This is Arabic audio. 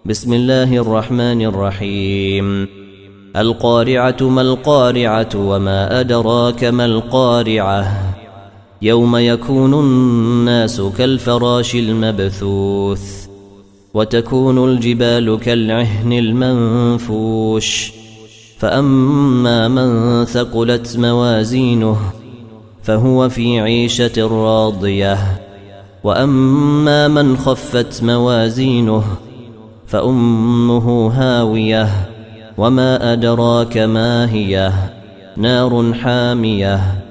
بسم الله الرحمن الرحيم. القارعة ما القارعة وما أدراك ما القارعة يوم يكون الناس كالفراش المبثوث وتكون الجبال كالعهن المنفوش فأما من ثقلت موازينه فهو في عيشة راضية وأما من خفت موازينه فأمه هاوية وما أدراك ما هي نار حامية